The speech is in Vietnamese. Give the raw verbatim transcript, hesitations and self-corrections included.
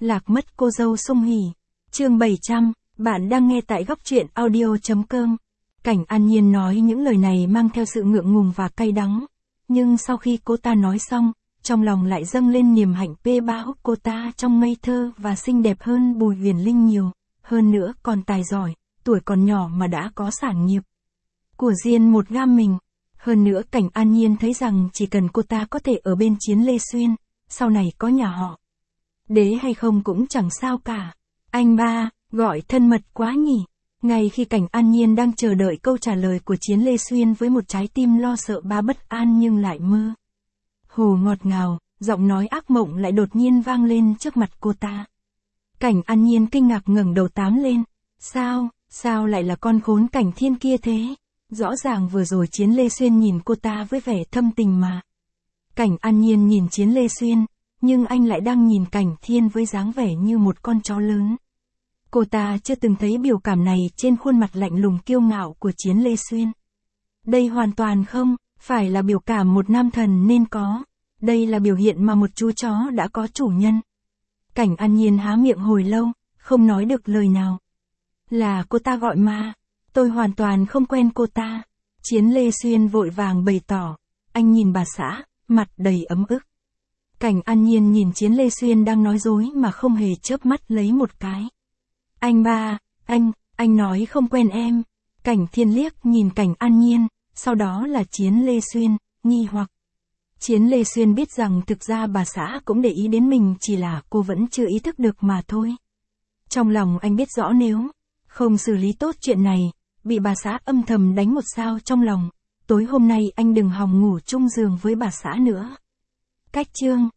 Lạc mất cô dâu Sung Hỉ. Chương bảy trăm, bạn đang nghe tại góc truyện audio chấm com. Cảnh An Nhiên nói những lời này mang theo sự ngượng ngùng và cay đắng. Nhưng sau khi cô ta nói xong, trong lòng lại dâng lên niềm hạnh phê bão. Cô ta trông ngây thơ và xinh đẹp hơn Bùi Huyền Linh nhiều. Hơn nữa còn tài giỏi, tuổi còn nhỏ mà đã có sản nghiệp của riêng một gam mình. Hơn nữa Cảnh An Nhiên thấy rằng chỉ cần cô ta có thể ở bên Chiến Lê Xuyên, sau này có nhà họ đế hay không cũng chẳng sao cả. Anh ba, gọi thân mật quá nhỉ. Ngay khi Cảnh An Nhiên đang chờ đợi câu trả lời của Chiến Lê Xuyên với một trái tim lo sợ ba bất an nhưng lại mơ hồ ngọt ngào, giọng nói ác mộng lại đột nhiên vang lên trước mặt cô ta. Cảnh An Nhiên kinh ngạc ngẩng đầu tám lên. Sao, sao lại là con khốn Cảnh Thiên kia thế? Rõ ràng vừa rồi Chiến Lê Xuyên nhìn cô ta với vẻ thâm tình mà. Cảnh An Nhiên nhìn Chiến Lê Xuyên, nhưng anh lại đang nhìn Cảnh Thiên với dáng vẻ như một con chó lớn. Cô ta chưa từng thấy biểu cảm này trên khuôn mặt lạnh lùng kiêu ngạo của Chiến Lê Xuyên. Đây hoàn toàn không phải là biểu cảm một nam thần nên có. Đây là biểu hiện mà một chú chó đã có chủ nhân. Cảnh An Nhiên há miệng hồi lâu, không nói được lời nào. Là cô ta gọi mà. Tôi hoàn toàn không quen cô ta. Chiến Lê Xuyên vội vàng bày tỏ. Anh nhìn bà xã, mặt đầy ấm ức. Cảnh An Nhiên nhìn Chiến Lê Xuyên đang nói dối mà không hề chớp mắt lấy một cái. Anh ba, anh, anh nói không quen em. Cảnh Thiên liếc nhìn Cảnh An Nhiên, sau đó là Chiến Lê Xuyên, nghi hoặc. Chiến Lê Xuyên biết rằng thực ra bà xã cũng để ý đến mình, chỉ là cô vẫn chưa ý thức được mà thôi. Trong lòng anh biết rõ nếu không xử lý tốt chuyện này, bị bà xã âm thầm đánh một sao trong lòng, tối hôm nay anh đừng hòng ngủ chung giường với bà xã nữa. Cách chương